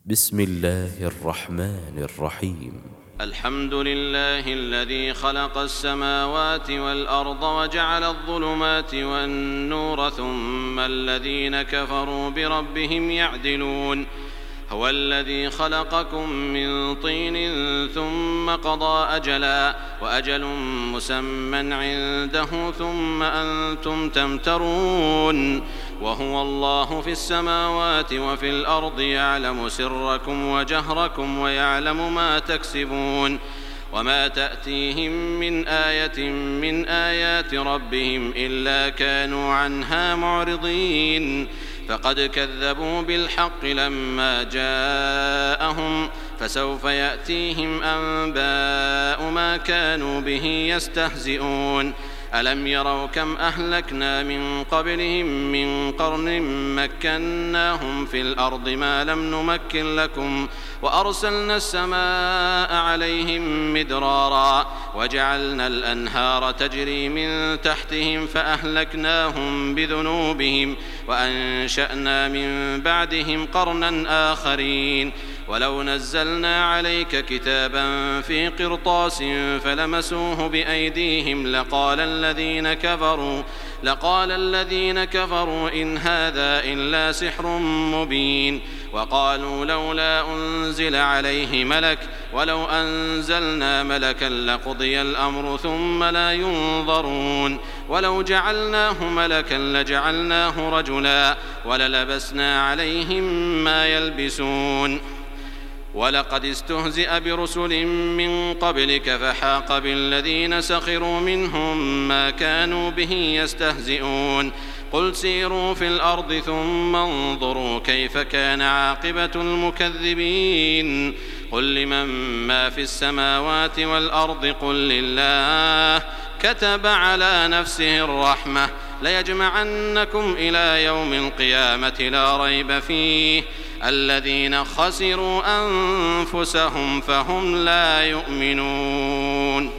بسم الله الرحمن الرحيم. الحمد لله الذي خلق السماوات والأرض وجعل الظلمات والنور ثم الذين كفروا بربهم يعدلون. هو الذي خلقكم من طين ثم قضى أجلا وأجل مسمى عنده ثم أنتم تمترون. وهو الله في السماوات وفي الأرض يعلم سركم وجهركم ويعلم ما تكسبون. وما تأتيهم من آية من آيات ربهم إلا كانوا عنها معرضين. فقد كذبوا بالحق لما جاءهم فسوف يأتيهم أنباء ما كانوا به يستهزئون. ألم يروا كم أهلكنا من قبلهم من قرن مكناهم في الأرض ما لم نمكن لكم وأرسلنا السماء عليهم مدرارا وجعلنا الأنهار تجري من تحتهم فأهلكناهم بذنوبهم وأنشأنا من بعدهم قرنا آخرين. ولو نزلنا عليك كتابا في قرطاس فلمسوه بأيديهم لقال الذين كفروا إن هذا إلا سحر مبين. وقالوا لولا أنزل عليه ملك ولو أنزلنا ملكا لقضي الأمر ثم لا ينظرون. ولو جعلناه ملكا لجعلناه رجلا وللبسنا عليهم ما يلبسون. ولقد استهزئ برسل من قبلك فحاق بالذين سخروا منهم ما كانوا به يستهزئون. قل سيروا في الأرض ثم انظروا كيف كان عاقبة المكذبين. قل لمن ما في السماوات والأرض قل لله كتب على نفسه الرحمة ليجمعنكم إلى يوم القيامة لا ريب فيه الذين خسروا أنفسهم فهم لا يؤمنون.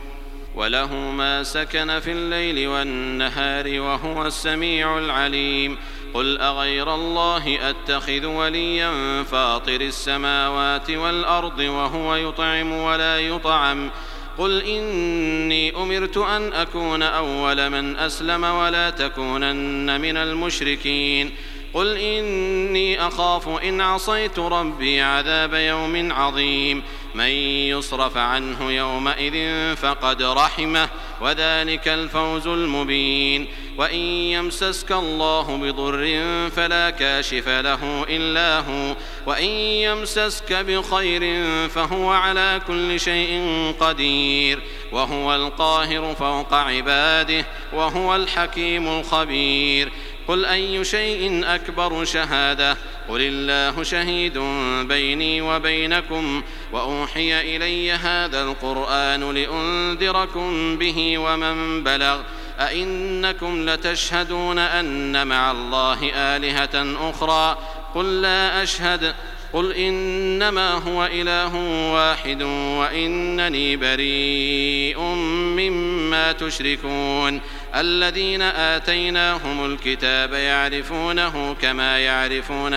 وله ما سكن في الليل والنهار وهو السميع العليم. قل أغير الله أتخذ وليا فاطر السماوات والأرض وهو يطعم ولا يطعم. قل إني أمرت أن أكون أول من أسلم ولا تكونن من المشركين. قل إني أخاف إن عصيت ربي عذاب يوم عظيم. من يصرف عنه يومئذ فقد رحمه وذلك الفوز المبين. وإن يمسسك الله بضر فلا كاشف له إلا هو وإن يمسسك بخير فهو على كل شيء قدير وهو القاهر فوق عباده وهو الحكيم الخبير. قل أي شيء أكبر شهادة قل الله شهيد بيني وبينكم وأوحي إلي هذا القرآن لأنذركم به ومن بلغ. أئنكم لتشهدون أن مع الله آلهة أخرى قل لا أشهد. قل إنما هو إله واحد وإنني بريء مما تشركون. الذين آتيناهم الكتاب يعرفونه كما يعرفون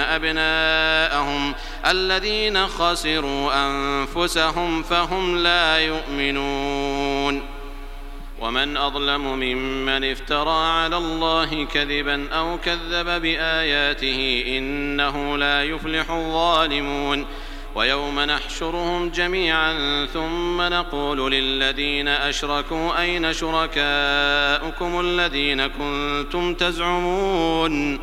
أبناءهم الذين خسروا أنفسهم فهم لا يؤمنون. ومن أظلم ممن افترى على الله كذبا أو كذب بآياته إنه لا يفلح الظالمون. ويوم نحشرهم جميعا ثم نقول للذين أشركوا أين شركاؤكم الذين كنتم تزعمون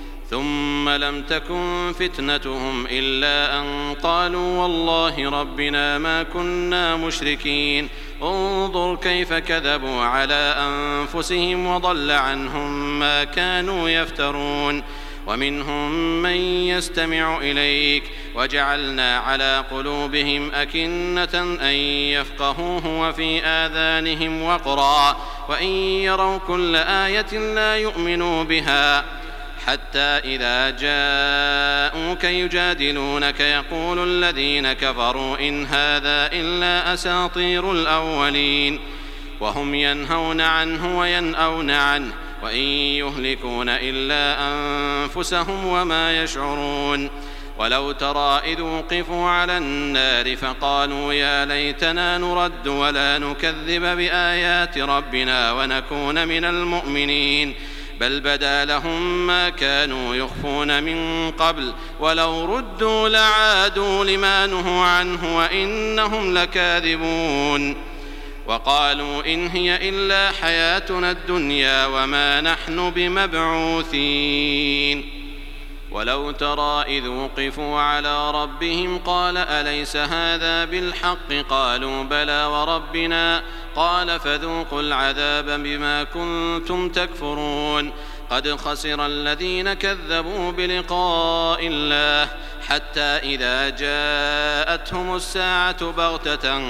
ثم لم تكن فتنتهم إلا أن قالوا والله ربنا ما كنا مشركين. انظر كيف كذبوا على أنفسهم وضل عنهم ما كانوا يفترون. ومنهم من يستمع إليك وجعلنا على قلوبهم أكنة أن يفقهوه وفي آذانهم وقرا وإن يروا كل آية لا يؤمنوا بها حتى إذا جاءوك يجادلونك يقول الذين كفروا إن هذا إلا أساطير الأولين. وهم ينهون عنه وينأون عنه وإن يهلكون إلا أنفسهم وما يشعرون. ولو ترى إذ وقفوا على النار فقالوا يا ليتنا نرد ولا نكذب بآيات ربنا ونكون من المؤمنين بل بدا لهم ما كانوا يخفون من قبل ولو ردوا لعادوا لما نهوا عنه وإنهم لكاذبون وقالوا إن هي إلا حياتنا الدنيا وما نحن بمبعوثين ولو ترى إذ وقفوا على ربهم قال أليس هذا بالحق قالوا بلى وربنا قال فذوقوا العذاب بما كنتم تكفرون قد خسر الذين كذبوا بلقاء الله حتى إذا جاءتهم الساعة بغتة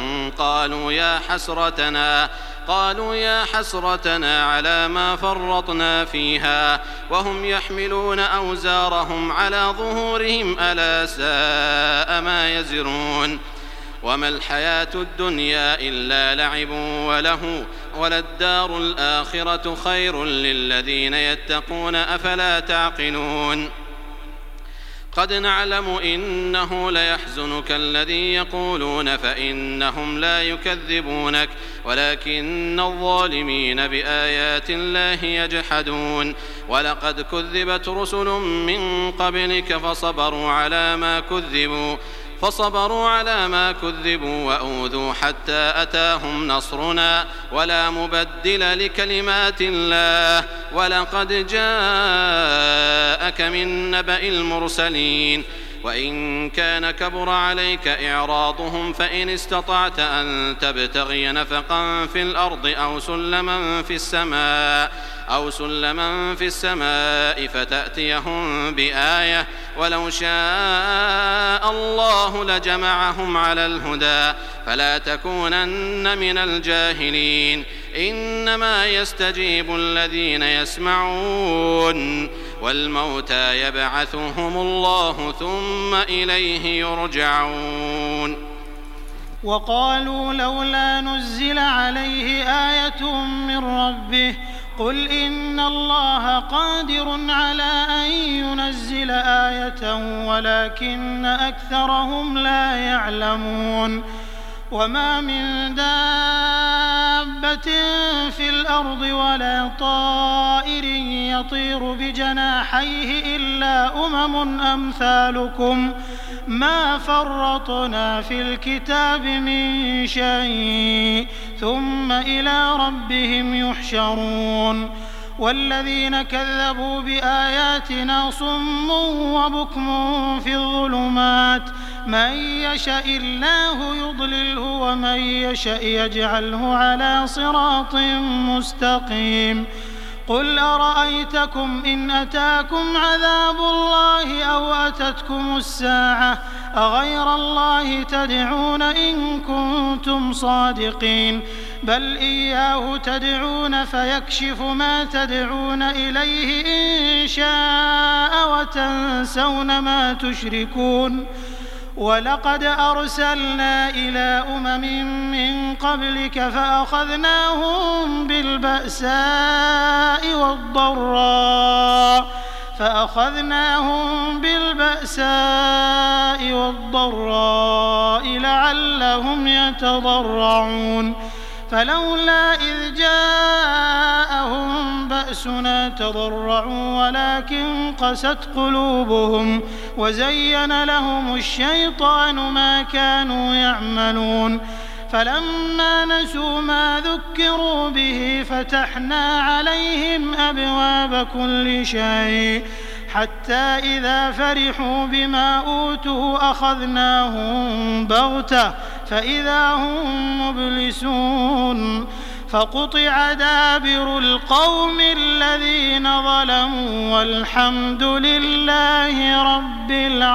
قالوا يا حسرتنا على ما فرطنا فيها وهم يحملون أوزارهم على ظهورهم ألا ساء ما يزرون وما الحياة الدنيا إلا لعب وله وللدار الآخرة خير للذين يتقون أفلا تعقلون قد نعلم إنه ليحزنك الذي يقولون فإنهم لا يكذبونك ولكن الظالمين بآيات الله يجحدون ولقد كذبت رسل من قبلك فصبروا على ما كذبوا وأوذوا حتى أتاهم نصرنا ولا مبدل لكلمات الله ولقد جاءك من نبأ المرسلين وإن كان كبر عليك إعراضهم فإن استطعت أن تبتغي نفقا في الأرض أو سلما في السماء فتأتيهم بآية ولو شاء الله لجمعهم على الهدى فلا تكونن من الجاهلين إنما يستجيب الذين يسمعون والموتى يبعثهم الله ثم إليه يرجعون وقالوا لولا نزل عليه آية من ربه قل إن الله قادر على أن ينزل آية ولكن أكثرهم لا يعلمون وما من دابة في الأرض ولا طائر يطير بجناحيه إلا أمم أمثالكم ما فرطنا في الكتاب من شيء ثم إلى ربهم يحشرون والذين كذبوا بآياتنا صم وبكم في الظلمات من يشاء الله يضلله ومن يشاء يجعله على صراط مستقيم قل أرأيتكم إن أتاكم عذاب الله أو أتتكم الساعة أغير الله تدعون إن كنتم صادقين بل إياه تدعون فيكشف ما تدعون إليه إن شاء وتنسون ما تشركون ولقد أرسلنا إلى أمم من قبلك فأخذناهم بالبأساء والضراء لعلهم يتضرعون فلولا إذ جاءهم بأسنا تضرعوا ولكن قست قلوبهم وزين لهم الشيطان ما كانوا يعملون فلما نسوا ما ذكروا به فتحنا عليهم أبواب كل شيء حتى إذا فرحوا بما أوتوا أخذناهم بغتة فإذا هم مبلسون فقطع دابر القوم الذين ظلموا والحمد لله رب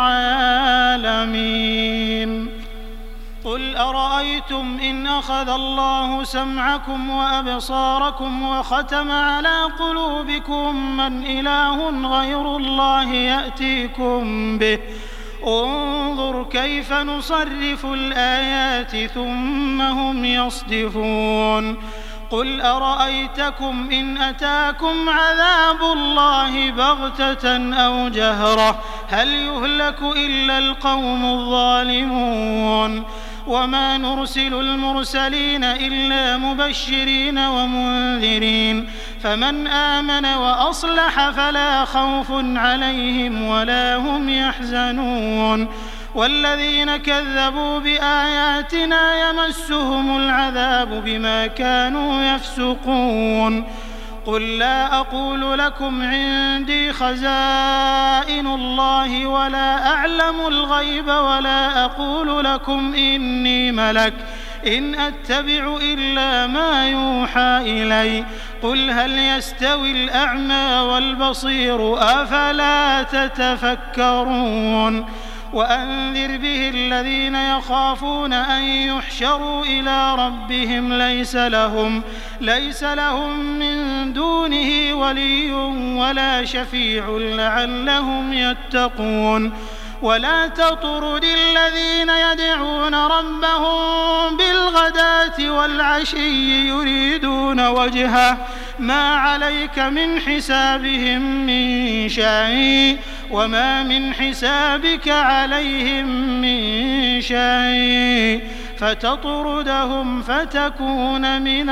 العالمين قل أرأيتم إن أخذ الله سمعكم وأبصاركم وختم على قلوبكم من إله غير الله يأتيكم به انظر كيف نصرف الآيات ثم هم يصدفون قل أرأيتكم إن أتاكم عذاب الله بغتة أو جهرة هل يهلك إلا القوم الظالمون وما نرسل المرسلين إلا مبشرين ومنذرين فمن آمن وأصلح فلا خوف عليهم ولا هم يحزنون والذين كذبوا بآياتنا يمسهم العذاب بما كانوا يفسقون قل لا أقول لكم عندي خزائن الله ولا أعلم الغيب ولا أقول لكم إني ملك إن أتبع إلا ما يوحى إلي قل هل يستوي الأعمى والبصير أفلا تتفكرون وأنذر به الذين يخافون أن يحشروا إلى ربهم ليس لهم من دونه ولي ولا شفيع لعلهم يتقون ولا تطرد الذين يدعون ربهم بالغداة والعشي يريدون وجهه ما عليك من حسابهم من شيء وما من حسابك عليهم من شيء فتطردهم فتكون من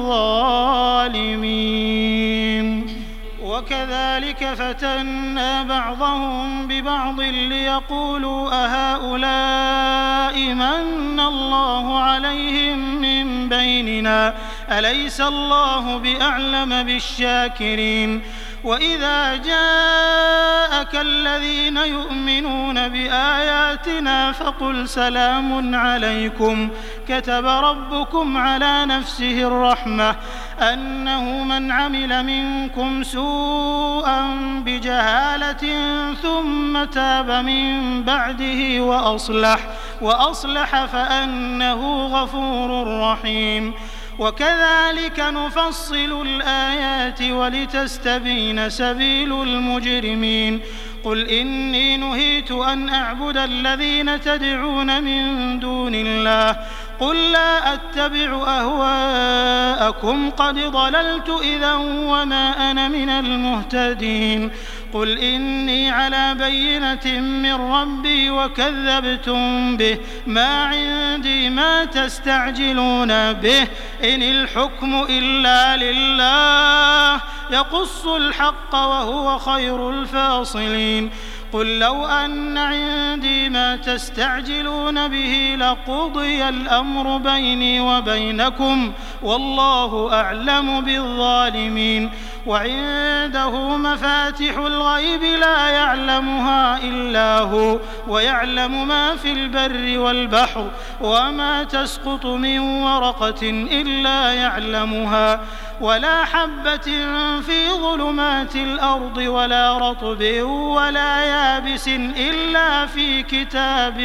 الظالمين وكذلك فتنا بعضهم ببعض ليقولوا أهؤلاء من الله عليهم من بيننا أليس الله بأعلم بالشاكرين وإذا جاءك الذين يؤمنون بآياتنا فقل سلام عليكم كتب ربكم على نفسه الرحمة أنه من عمل منكم سوءا بجهالة ثم تاب من بعده وأصلح فأنه غفور رحيم وكذلك نفصل الآيات ولتستبين سبيل المجرمين قل إني نهيت أن أعبد الذين تدعون من دون الله قل لا أتبع أهواءكم قد ضللت إذا وما أنا من المهتدين قل إني على بينة من ربي وكذبتم به ما عندي ما تستعجلون به إن الحكم إلا لله يقص الحق وهو خير الفاصلين قل لو أن عندي ما تستعجلون به لقضي الأمر بيني وبينكم والله أعلم بالظالمين وعنده مفاتح الغيب لا يعلمها إلا هو ويعلم ما في البر والبحر وما تسقط من ورقة إلا يعلمها ولا حبة في ظلمات الأرض ولا رطب ولا يابس إلا في كتاب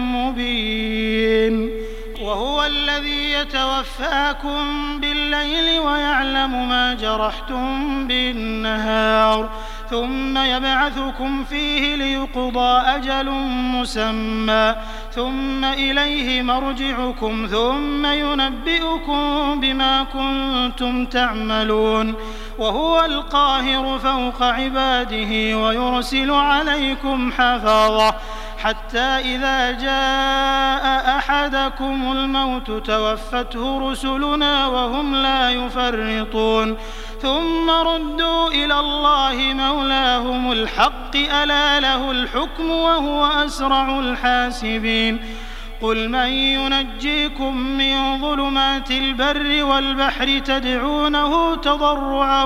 مبين وهو الذي يتوفاكم بالليل ويعلم ما جرحتم بالنهار ثم يبعثكم فيه ليقضى أجل مسمى ثم إليه مرجعكم ثم ينبئكم بما كنتم تعملون وهو القاهر فوق عباده ويرسل عليكم حفظة حتى إذا جاء أحدكم الموت توفته رسلنا وهم لا يفرطون ثم ردوا إلى الله مولاهم الحق ألا له الحكم وهو أسرع الحاسبين قل من ينجيكم من ظلمات البر والبحر تدعونه تضرعا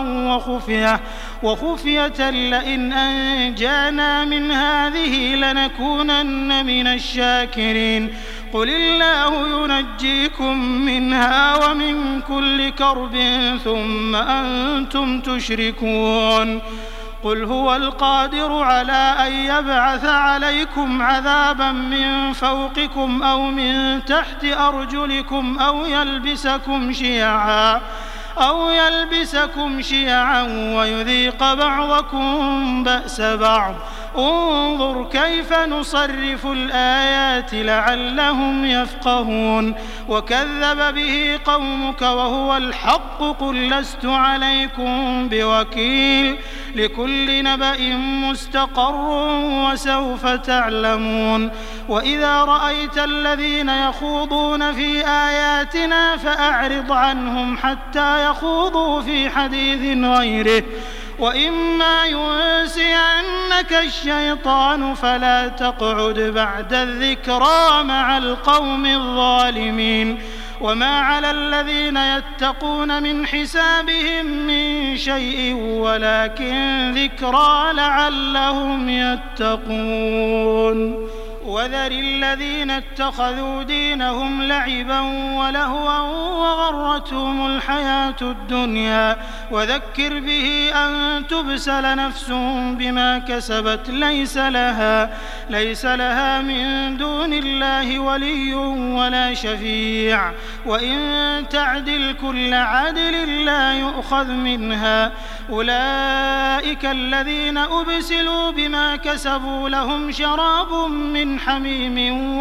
وخفية لئن أنجانا من هذه لنكونن من الشاكرين قل الله ينجيكم منها ومن كل كرب ثم أنتم تشركون قل هو القادر على أن يبعث عليكم عذابا من فوقكم أو من تحت أرجلكم أو يلبسكم شيعا ويذيق بعضكم بأس بعض انظر كيف نصرف الآيات لعلهم يفقهون وكذب به قومك وهو الحق قل لست عليكم بوكيل لكل نبأ مستقر وسوف تعلمون وإذا رأيت الذين يخوضون في آياتنا فأعرض عنهم حتى يخوضوا في حديث غيره وإما ينسينك الشيطان فلا تقعد بعد الذكرى مع القوم الظالمين وما على الذين يتقون من حسابهم من شيء ولكن ذكرى لعلهم يتقون وذر الذين اتخذوا دينهم لعبا ولهوا وغرتهم الحياة الدنيا وذكر به أن تبسل نفس بما كسبت ليس لها من دون الله ولي ولا شفيع وإن تعدل كل عدل لا يؤخذ منها أولئك الذين أبسلوا بما كسبوا لهم شراب من حميم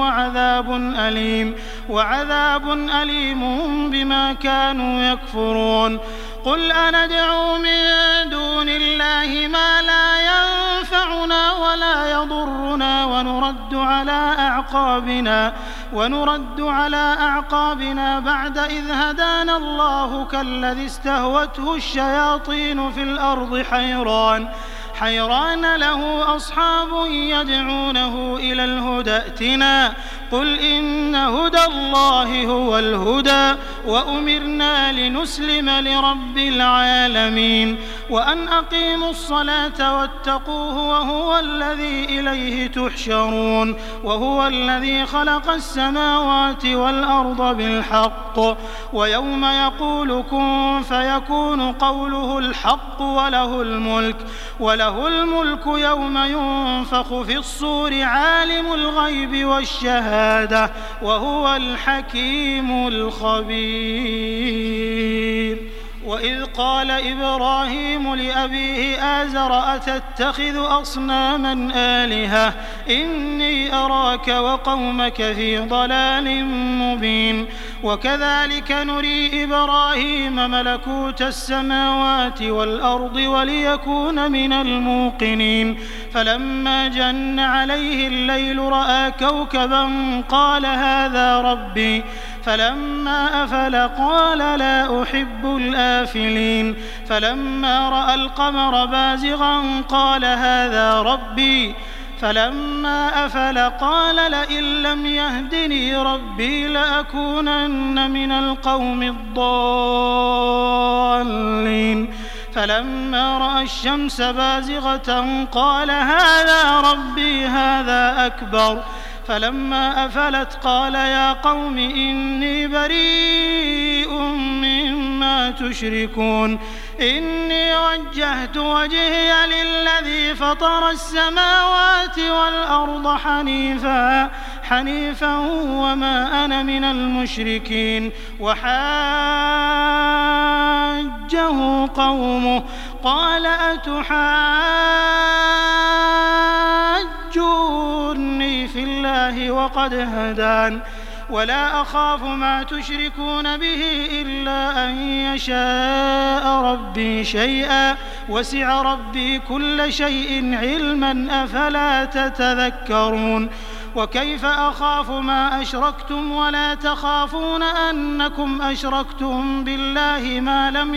وعذاب أليم بما كانوا يكفرون قل أندعو من دون الله ما لا ينفعنا ولا يضرنا ونرد على أعقابنا بعد إذ هدانا الله كالذي استهوته الشياطين في الأرض حيران له أصحاب يدعونه إلى الهدى ائتنا قل إن هدى الله هو الهدى وأمرنا لنسلم لرب العالمين وأن أقيموا الصلاة واتقوه وهو الذي إليه تحشرون وهو الذي خلق السماوات والأرض بالحق ويوم يقول كن فيكون قوله الحق وله الملك يوم ينفخ في الصور عالم الغيب والشهادة وهو الحكيم الخبير وإذ قال إبراهيم لأبيه آزر أتتخذ أصناما آلهة إني أراك وقومك في ضلال مبين وكذلك نري إبراهيم ملكوت السماوات والأرض وليكون من الموقنين فلما جن عليه الليل رأى كوكبا قال هذا ربي فلما أفل قال لا أحب الآفلين فلما رأى القمر بازغا قال هذا ربي فلما أفل قال لئن لم يهدني ربي لأكونن من القوم الضالين فلما رأى الشمس بازغة قال هذا ربي هذا أكبر فلما أفلت قال يا قوم إني بريء مما تشركون إني وجهت وجهي للذي فطر السماوات والأرض حنيفا وما أنا من المشركين وحاجه قومه قال أتحاجوني في الله وقد هدان ولا أخاف ما تشركون به إلا أن يشاء ربي شيئا وسع ربي كل شيء علما أفلا تتذكرون وكيف أخاف ما أشركتم ولا تخافون أنكم أشركتم بالله ما لم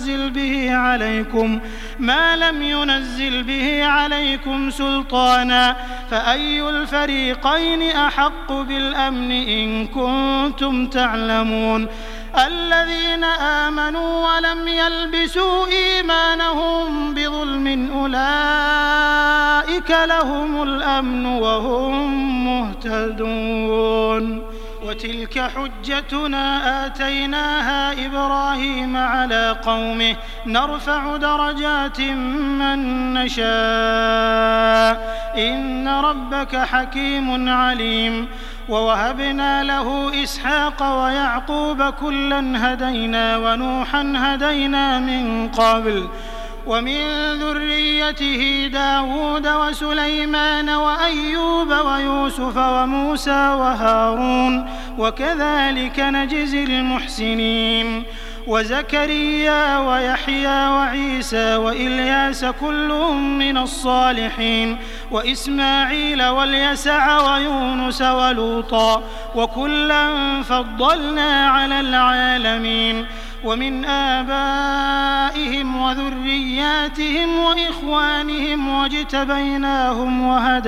ينزل به عليكم سلطانا فأي الفريقين أحق بالأمن إن كنتم تعلمون الذين آمنوا ولم يلبسوا إيمانهم بظلم أولئك لهم الأمن وهم مهتدون وتلك حجتنا آتيناها إبراهيم على قومه نرفع درجات من نشاء إن ربك حكيم عليم ووهبنا له إسحاق ويعقوب كلا هدينا ونوحا هدينا من قبل ومن ذريته داود وسليمان وأيوب ويوسف وموسى وهارون وكذلك نجزي المحسنين وزكريا ويحيى وعيسى وإلياس كل من الصالحين وإسماعيل واليسع ويونس ولوطا وكلا فضلنا على العالمين ومن آبائهم وذرياتهم وإخوانهم واجتبيناهم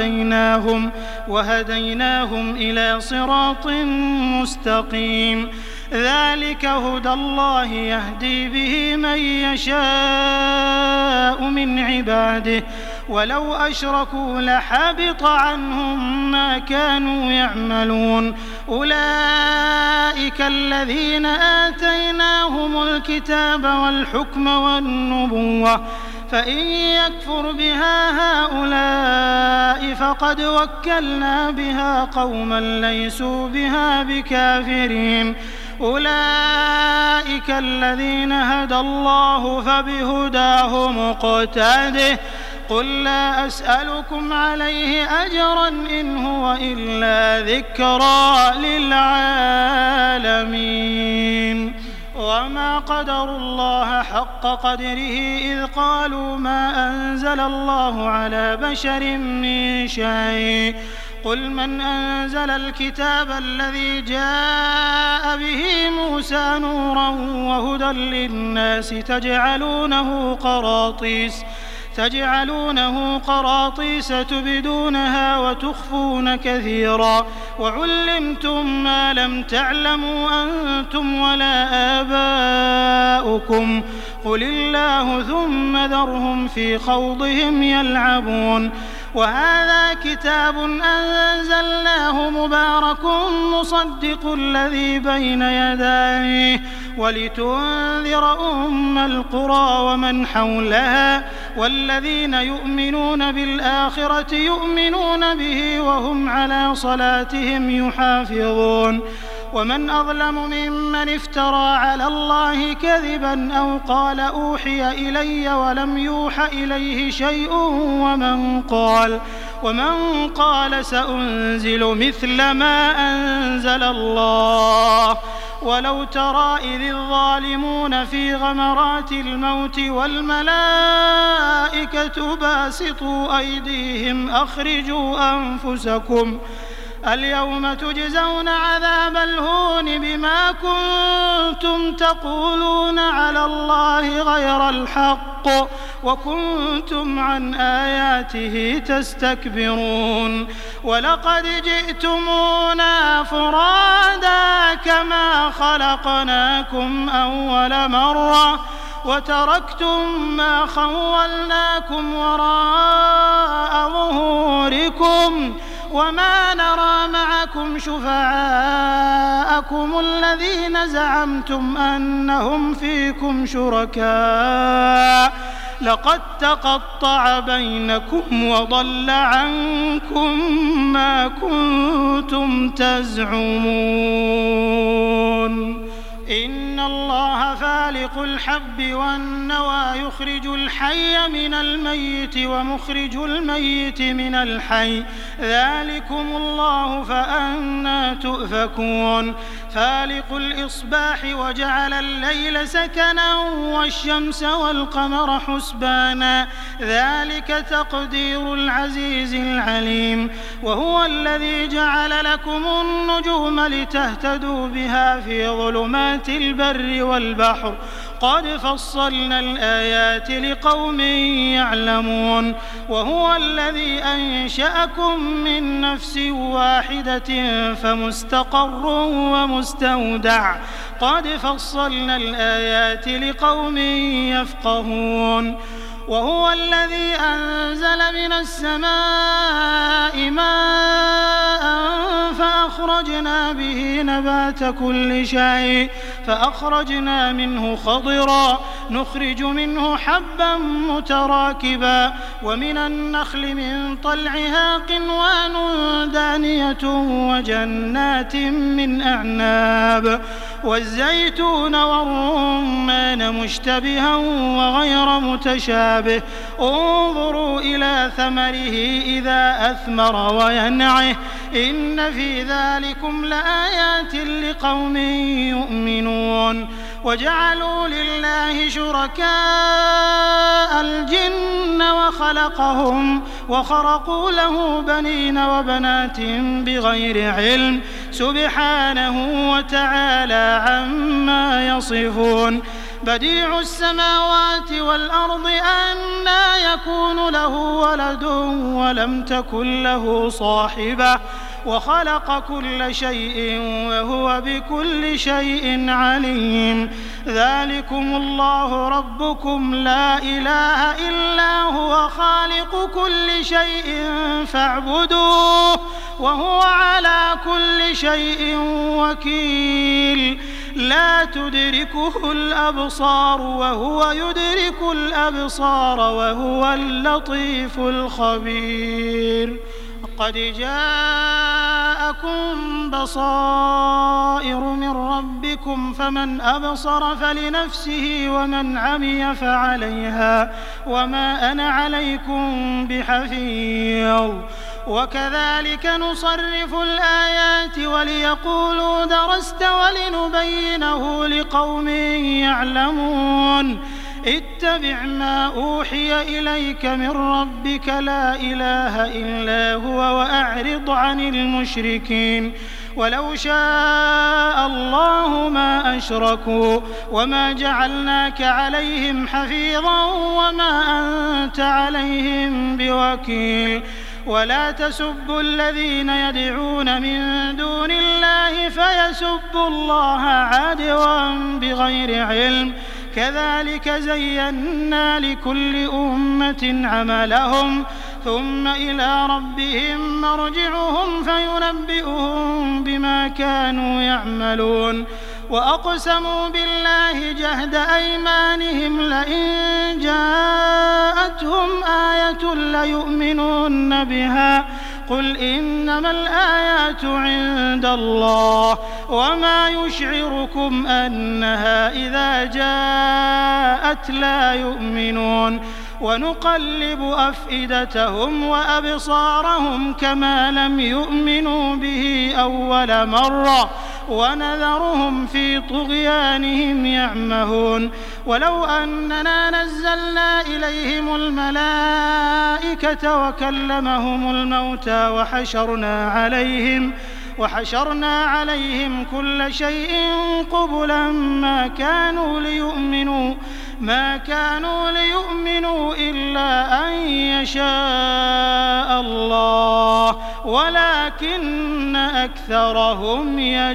وهديناهم إلى صراط مستقيم ذلك هدى الله يهدي به من يشاء من عباده ولو أشركوا لحبط عنهم ما كانوا يعملون أولئك الذين آتيناهم الكتاب والحكم والنبوة فإن يكفر بها هؤلاء فقد وكلنا بها قوما ليسوا بها بكافرين أولئك الذين هدى الله فبهداه مقتده قل لا أسألكم عليه أجرا إن هو إلا ذكرى للعالمين وما قدروا الله حق قدره إذ قالوا ما أنزل الله على بشر من شيء قل من أنزل الكتاب الذي جاء به موسى نورا وهدى للناس تجعلونه قراطيس تبدونها وتخفون كثيرا وعلمتم ما لم تعلموا أنتم ولا آباؤكم قل الله ثم ذرهم في خوضهم يلعبون وهذا كتاب أنزلناه مبارك مصدق الذي بين يديه ولتنذر أم القرى ومن حولها والذين يؤمنون بالآخرة يؤمنون به وهم على صلاتهم يحافظون ومن أظلم ممن افترى على الله كذبا أو قال أوحي إلي ولم يوح إليه شيء ومن قال سأنزل مثل ما أنزل الله ولو ترى إذ الظالمون في غمرات الموت والملائكة باسطوا أيديهم أخرجوا أنفسكم اليوم تجزون عذاب الهون بما كنتم تقولون على الله غير الحق وكنتم عن آياته تستكبرون ولقد جئتمونا فرادا كما خلقناكم أول مرة وتركتم ما خولناكم وراء ظهوركم وما نرى معكم شفعاءكم الذين زعمتم أنهم فيكم شركاء لقد تقطع بينكم وضل عنكم ما كنتم تزعمون إن الله فالق الحب والنوى يخرج الحي من الميت ومخرج الميت من الحي ذلكم الله فأنى تؤفكون فالق الإصباح وجعل الليل سكنا والشمس والقمر حسبانا ذلك تقدير العزيز العليم وهو الذي جعل لكم النجوم لتهتدوا بها في ظلمات البر والبحر قد فصلنا الآيات لقوم يعلمون وهو الذي أنشأكم من نفس واحدة فمستقر ومستودع قد فصلنا الآيات لقوم يفقهون وهو الذي أنزل من السماء ماء فأخرجنا به نبات كل شيء فأخرجنا منه خضرا نخرج منه حبا متراكبا ومن النخل من طلعها قنوان دانية وجنات من أعناب والزيتون والرمان مشتبها وغير متشابه انظروا إلى ثمره إذا أثمر وينعه إن في ذلكم لآيات لقوم يؤمنون وجعلوا لله شركاء الجن وخلقهم وخرقوا له بنين وبنات بغير علم سبحانه وتعالى عما يصفون بديع السماوات والأرض أنى يكون له ولد ولم تكن له صاحبة وخلق كل شيء وهو بكل شيء عليم ذلكم الله ربكم لا إله إلا هو خالق كل شيء فاعبدوه وهو على كل شيء وكيل لا تدركه الأبصار وهو يدرك الأبصار وهو اللطيف الخبير قد جاءكم بصائر من ربكم فمن أبصر فلنفسه ومن عمي فعليها وما أنا عليكم بحفيظ وكذلك نصرف الآيات وليقولوا درست ولنبينه لقوم يعلمون اتبع ما أوحي إليك من ربك لا إله إلا هو وأعرض عن المشركين ولو شاء الله ما أشركوا وما جعلناك عليهم حفيظا وما أنت عليهم بوكيل ولا تسبوا الذين يدعون من دون الله فيسبوا الله عدوا بغير علم كذلك زينا لكل أمة عملهم ثم إلى ربهم مرجعهم فينبئهم بما كانوا يعملون وأقسموا بالله جهد أيمانهم لئن جاءتهم آية ليؤمنون بها قل إنما الآيات عند الله وما يشعركم أنها إذا جاءت لا يؤمنون ونقلب أفئدتهم وأبصارهم كما لم يؤمنوا به أول مرة ونذرهم في طغيانهم يعمهون ولو أننا نزلنا إليهم الملائكة وكلمهم الموتى وحشرنا عليهم كل شيء قبلا ما كانوا ليؤمنوا إلا أن يشاء الله ولكن أكثرهم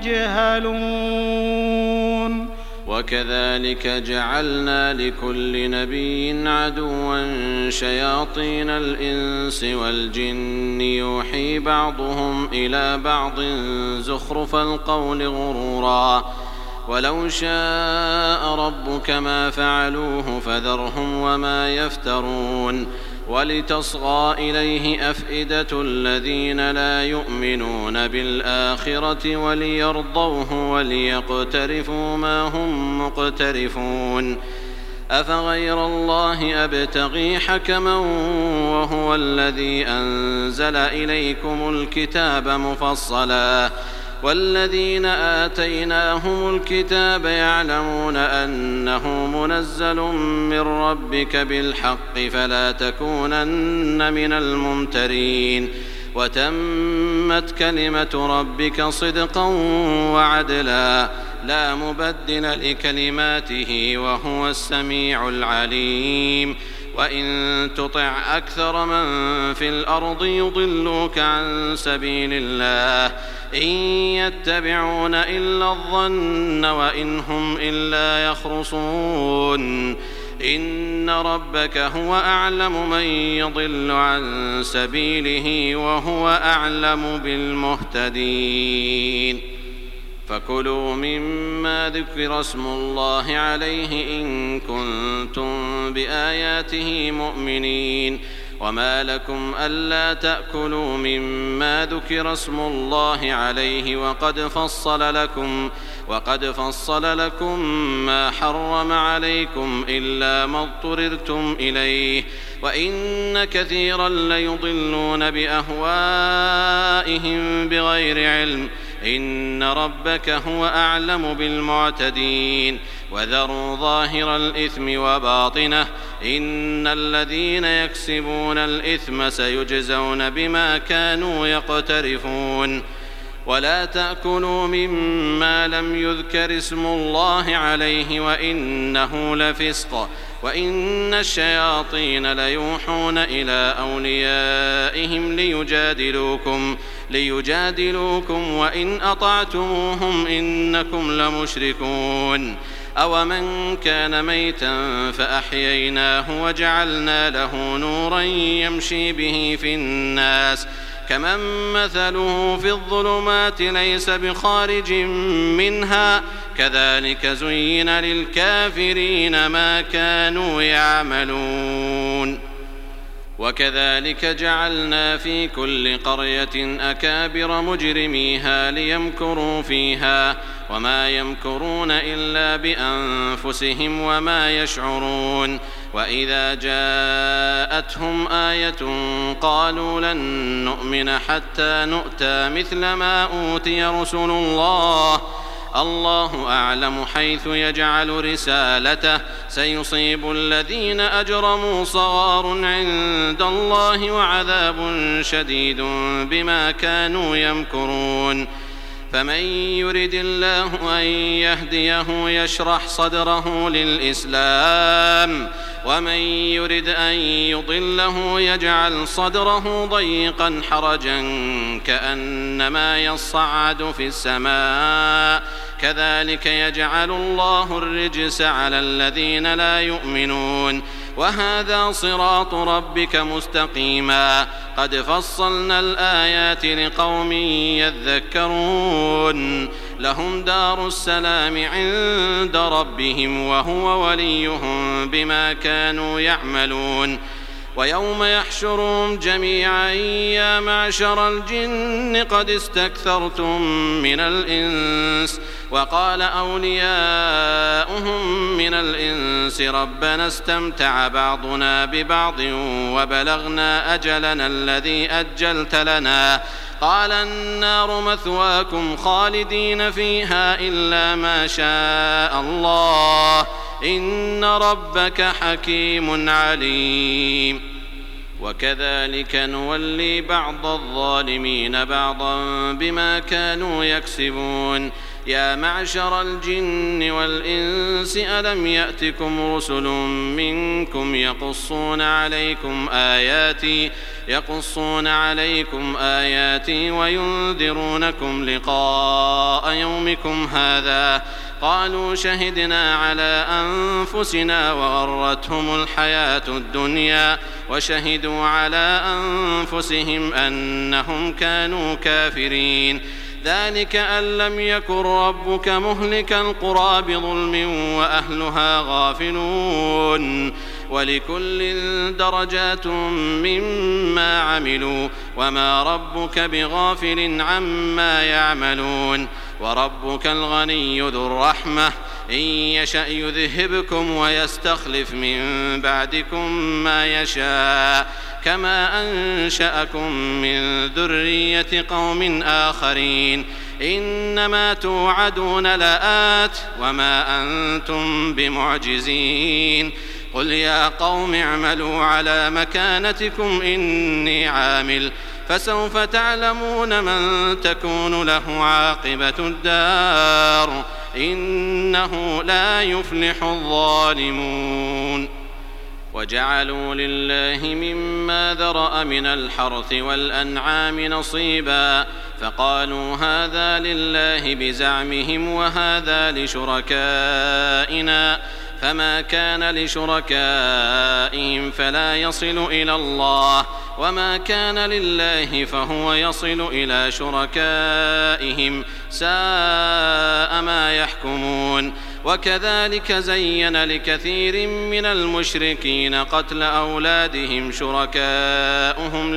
يجهلون وكذلك جعلنا لكل نبي عدوا شياطين الإنس والجن يوحي بعضهم إلى بعض زخرف القول غرورا ولو شاء ربك ما فعلوه فذرهم وما يفترون ولتصغى إليه أفئدة الذين لا يؤمنون بالآخرة وليرضوه وليقترفوا ما هم مقترفون أفغير الله أبتغي حكما وهو الذي أنزل إليكم الكتاب مفصلا والذين آتيناهم الكتاب يعلمون أنه منزل من ربك بالحق فلا تكونن من الممترين وتمت كلمة ربك صدقا وعدلا لا مبدل لكلماته وهو السميع العليم وإن تطع أكثر من في الأرض يضلوك عن سبيل الله إن يتبعون إلا الظن وإن هم إلا يخرصون إن ربك هو أعلم من يضل عن سبيله وهو أعلم بالمهتدين فكلوا مما ذكر اسم الله عليه إن كنتم بآياته مؤمنين وما لكم ألا تأكلوا مما ذكر اسم الله عليه وقد فصل لكم ما حرم عليكم إلا ما اضطررتم إليه وإن كثيرا ليضلون بأهوائهم بغير علم إن ربك هو أعلم بالمعتدين وذروا ظاهر الإثم وباطنه إن الذين يكسبون الإثم سيجزون بما كانوا يقترفون ولا تأكلوا مما لم يذكر اسم الله عليه وإنه لفسق وإن الشياطين ليوحون إلى أوليائهم ليجادلوكم وإن أطعتموهم إنكم لمشركون أومن كان ميتا فأحييناه وجعلنا له نورا يمشي به في الناس كمن مثله في الظلمات ليس بخارج منها كذلك زين للكافرين ما كانوا يعملون وكذلك جعلنا في كل قرية أكابر مجرميها ليمكروا فيها وما يمكرون إلا بأنفسهم وما يشعرون وإذا جاءتهم آية قالوا لن نؤمن حتى نؤتى مثل ما أوتي رسل الله أعلم حيث يجعل رسالته سيصيب الذين أجرموا صغار عند الله وعذاب شديد بما كانوا يمكرون فمن يرد الله أن يهديه يشرح صدره للإسلام ومن يرد أن يضله يجعل صدره ضيقا حرجا كأنما يصعد في السماء كذلك يجعل الله الرجس على الذين لا يؤمنون وهذا صراط ربك مستقيما قد فصلنا الآيات لقوم يذكرون لهم دار السلام عند ربهم وهو وليهم بما كانوا يعملون ويوم يحشرهم جميعا يا معشر الجن قد استكثرتم من الإنس وقال أولياؤهم من الإنس ربنا استمتع بعضنا ببعض وبلغنا أجلنا الذي أجلت لنا قال النار مثواكم خالدين فيها إلا ما شاء الله إن ربك حكيم عليم وكذلك نولي بعض الظالمين بعضا بما كانوا يكسبون يا معشر الجن والإنس ألم يأتكم رسل منكم يقصون عليكم آياتي وينذرونكم لقاء يومكم هذا قالوا شهدنا على أنفسنا وغرتهم الحياة الدنيا وشهدوا على أنفسهم أنهم كانوا كافرين ذلك أن لم يكن ربك مهلك القرى بظلم وأهلها غافلون ولكل درجات مما عملوا وما ربك بغافل عما يعملون وربك الغني ذو الرحمة إن يشأ يذهبكم ويستخلف من بعدكم ما يشاء كما أنشأكم من ذرية قوم آخرين إنما توعدون لآت وما أنتم بمعجزين قل يا قوم اعملوا على مكانتكم إني عامل فسوف تعلمون من تكون له عاقبة الدار إنه لا يفلح الظالمون وجعلوا لله مما ذرأ من الحرث والأنعام نصيبا فقالوا هذا لله بزعمهم وهذا لشركائنا فما كان لشركائهم فلا يصل إلى الله وما كان لله فهو يصل إلى شركائهم ساء ما يحكمون وكذلك زين لكثير من المشركين قتل أولادهم شركاؤهم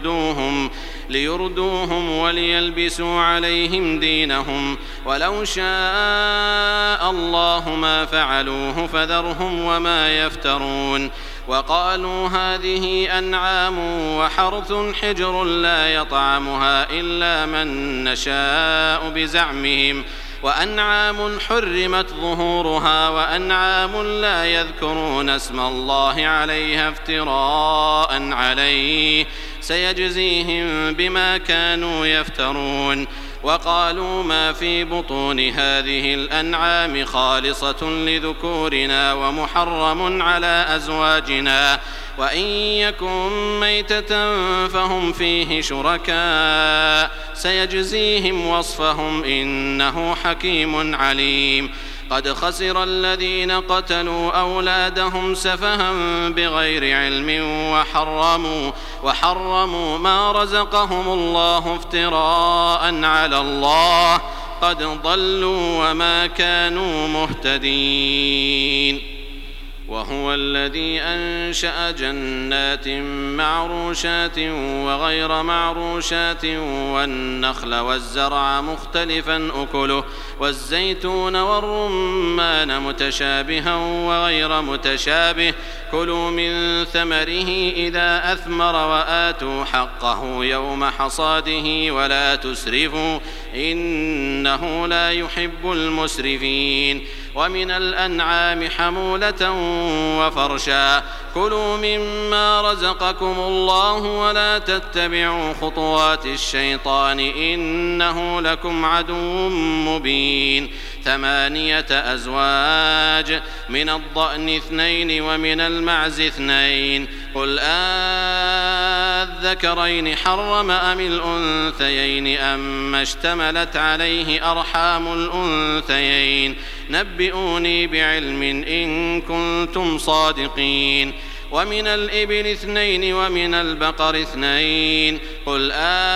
ليردوهم وليلبسوا عليهم دينهم ولو شاء الله ما فعلوه فذرهم وما يفترون وقالوا هذه أنعام وحرث حجر لا يطعمها إلا من نشاء بزعمهم وأنعام حرمت ظهورها وأنعام لا يذكرون اسم الله عليها افتراء عليه سيجزيهم بما كانوا يفترون وقالوا ما في بطون هذه الأنعام خالصة لذكورنا ومحرم على أزواجنا وإن يكن ميتة فهم فيه شركاء سيجزيهم وصفهم إنه حكيم عليم قد خسر الذين قتلوا أولادهم سفها بغير علم وحرموا ما رزقهم الله افتراء على الله قد ضلوا وما كانوا مهتدين وهو الذي أنشأ جنات معروشات وغير معروشات والنخل والزرع مختلفا أكله والزيتون والرمان متشابها وغير متشابه كلوا من ثمره إذا أثمر وآتوا حقه يوم حصاده ولا تسرفوا إنه لا يحب المسرفين ومن الأنعام حمولة وفرشا كلوا مما رزقكم الله ولا تتبعوا خطوات الشيطان إنه لكم عدو مبين 8 أزواج من الضأن 2 ومن المعز 2 قل أذكرين حرم أم الأنثيين أما اشتملت عليه أرحام الأنثيين نبئوني بعلم إن كنتم صادقين ومن الإبل 2 ومن البقر 2 قل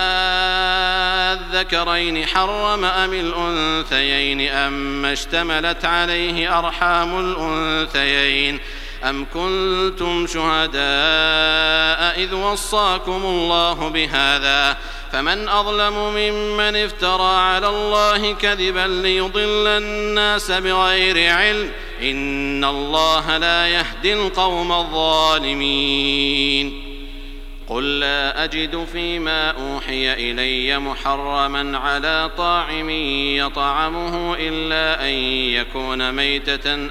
أذكرين حرم أم الأنثيين أما اشتملت عليه أرحام الأنثيين أم كنتم شهداء إذ وصاكم الله بهذا فمن أظلم ممن افترى على الله كذبا ليضل الناس بغير علم إن الله لا يهدي القوم الظالمين قل لا أجد فيما أوحي إلي محرما على طاعم يطعمه إلا أن يكون ميتة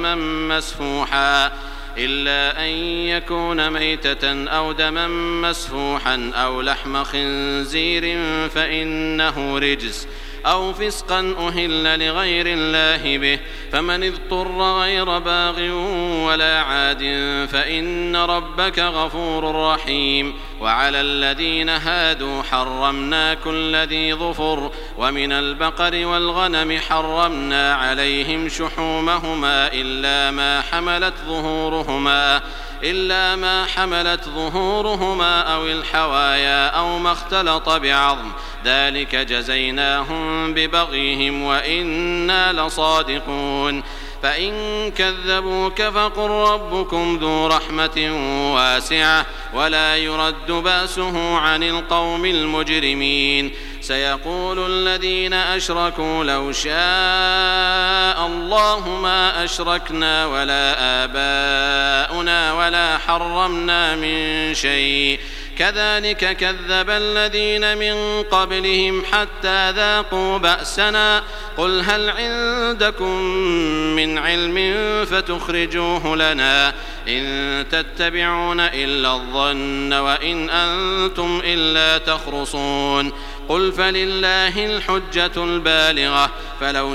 أو دما مسفوحا أو لحم خنزير فإنه رجس أو فسقا أهل لغير الله به فمن اضطر غير باغ ولا عاد فإن ربك غفور رحيم وعلى الذين هادوا حرمنا كل ذي ظفر ومن البقر والغنم حرمنا عليهم شحومهما إلا ما حملت ظهورهما أو الحوايا أو ما اختلط بعظم ذلك جزيناهم ببغيهم وإنا لصادقون فإن كذبوك فقل ربكم ذو رحمة واسعة ولا يرد بأسه عن القوم المجرمين سيقول الذين أشركوا لو شاء الله ما أشركنا ولا آباؤنا ولا حرمنا من شيء كذلك كذب الذين من قبلهم حتى ذاقوا بأسنا قل هل عندكم من علم فتخرجوه لنا إن تتبعون إلا الظن وإن أنتم إلا تخرصون قل فلله الحجة البالغة فلو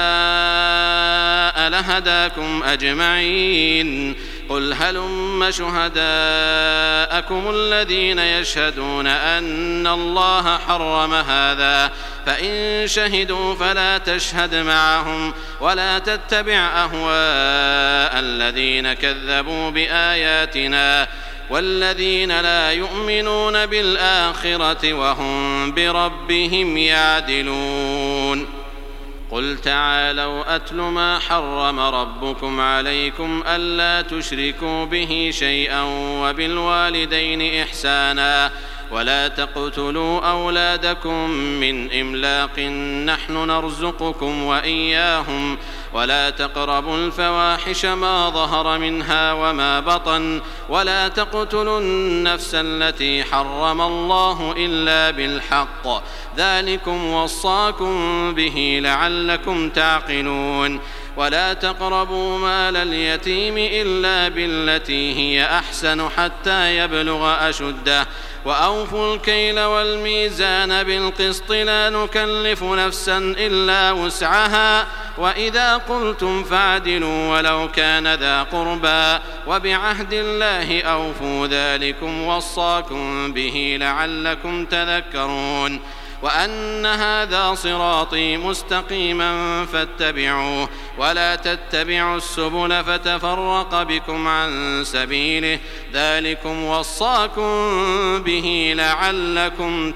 شاء لهداكم أجمعين قل هلم شهداءكم الذين يشهدون أن الله حرم هذا فإن شهدوا فلا تشهد معهم ولا تتبع أهواء الذين كذبوا بآياتنا والذين لا يؤمنون بالآخرة وهم بربهم يعدلون قل تعالوا أتل ما حرم ربكم عليكم ألا تشركوا به شيئا وبالوالدين إحسانا ولا تقتلوا أولادكم من إملاق نحن نرزقكم وإياهم ولا تقربوا الفواحش ما ظهر منها وما بطن ولا تقتلوا النفس التي حرم الله إلا بالحق ذلكم وصاكم به لعلكم تعقلون ولا تقربوا مال اليتيم إلا بالتي هي أحسن حتى يبلغ أشده وأوفوا الكيل والميزان بالقسط لا نكلف نفسا إلا وسعها وإذا قلتم فاعدلوا ولو كان ذا قربى وبعهد الله أوفوا ذلكم وصاكم به لعلكم تذكرون وأن هذا صراطي مستقيما فاتبعوه ولا تتبعوا السبل فتفرق بكم عن سبيله ذلكم وصاكم به لعلكم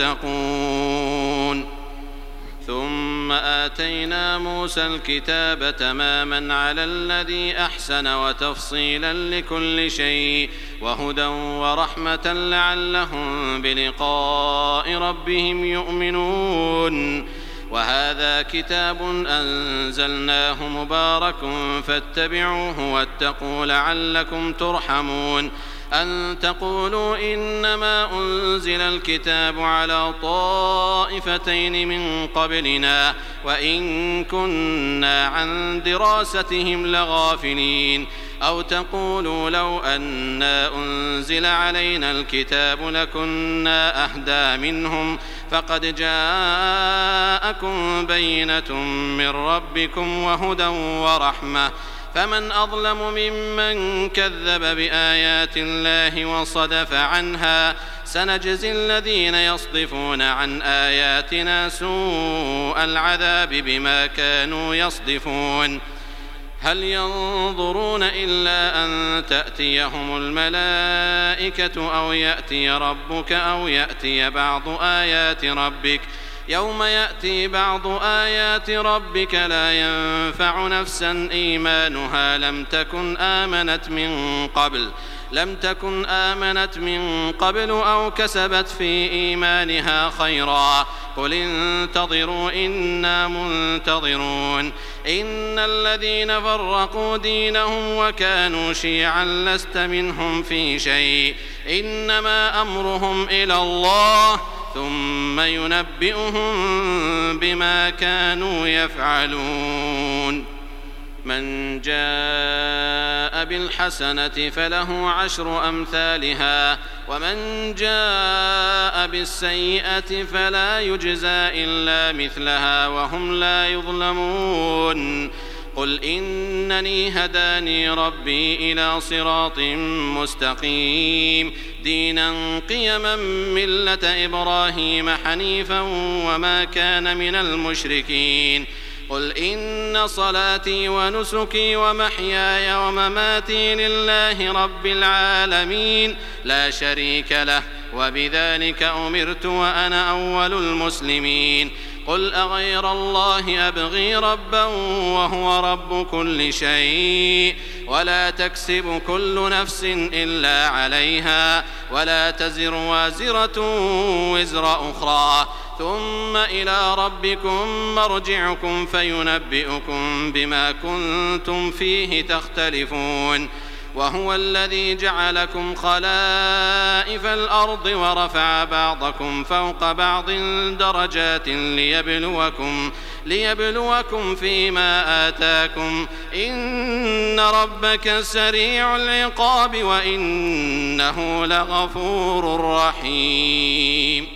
تتقون ثم آتينا موسى الكتاب تماما على الذي أحسن وتفصيلا لكل شيء وهدى ورحمة لعلهم بلقاء ربهم يؤمنون وهذا كتاب أنزلناه مبارك فاتبعوه واتقوا لعلكم ترحمون أن تقولوا إنما أنزل الكتاب على طائفتين من قبلنا وإن كنا عن دراستهم لغافلين أو تقولوا لو أنا أنزل علينا الكتاب لكنا أهدى منهم فقد جاءكم بينة من ربكم وهدى ورحمة فمن أظلم ممن كذب بآيات الله وصدف عنها سنجزي الذين يصدفون عن آياتنا سوء العذاب بما كانوا يصدفون هل ينظرون إلا أن تأتيهم الملائكة أو يأتي ربك أو يأتي بعض آيات ربك يوم يأتي بعض آيات ربك لا ينفع نفسا إيمانها لم تكن آمنت من قبل أو كسبت في إيمانها خيرا قل انتظروا إنا منتظرون إن الذين فرقوا دينهم وكانوا شيعا لست منهم في شيء إنما أمرهم إلى الله ثم ينبئهم بما كانوا يفعلون من جاء بالحسنة فله 10 أمثالها ومن جاء بالسيئة فلا يجزى إلا مثلها وهم لا يظلمون قل إنني هداني ربي إلى صراط مستقيم دينا قيما ملة إبراهيم حنيفا وما كان من المشركين قل إن صلاتي ونسكي ومحياي ومماتي لله رب العالمين لا شريك له وبذلك أمرت وأنا أول المسلمين قل أغير الله أبغي ربا وهو رب كل شيء ولا تكسب كل نفس إلا عليها ولا تزر وازرة وزر أخرى ثم إلى ربكم مرجعكم فينبئكم بما كنتم فيه تختلفون وهو الذي جعلكم خلائف الأرض ورفع بعضكم فوق بعض درجات ليبلوكم فيما آتاكم إن ربك سريع العقاب وإنه لغفور رحيم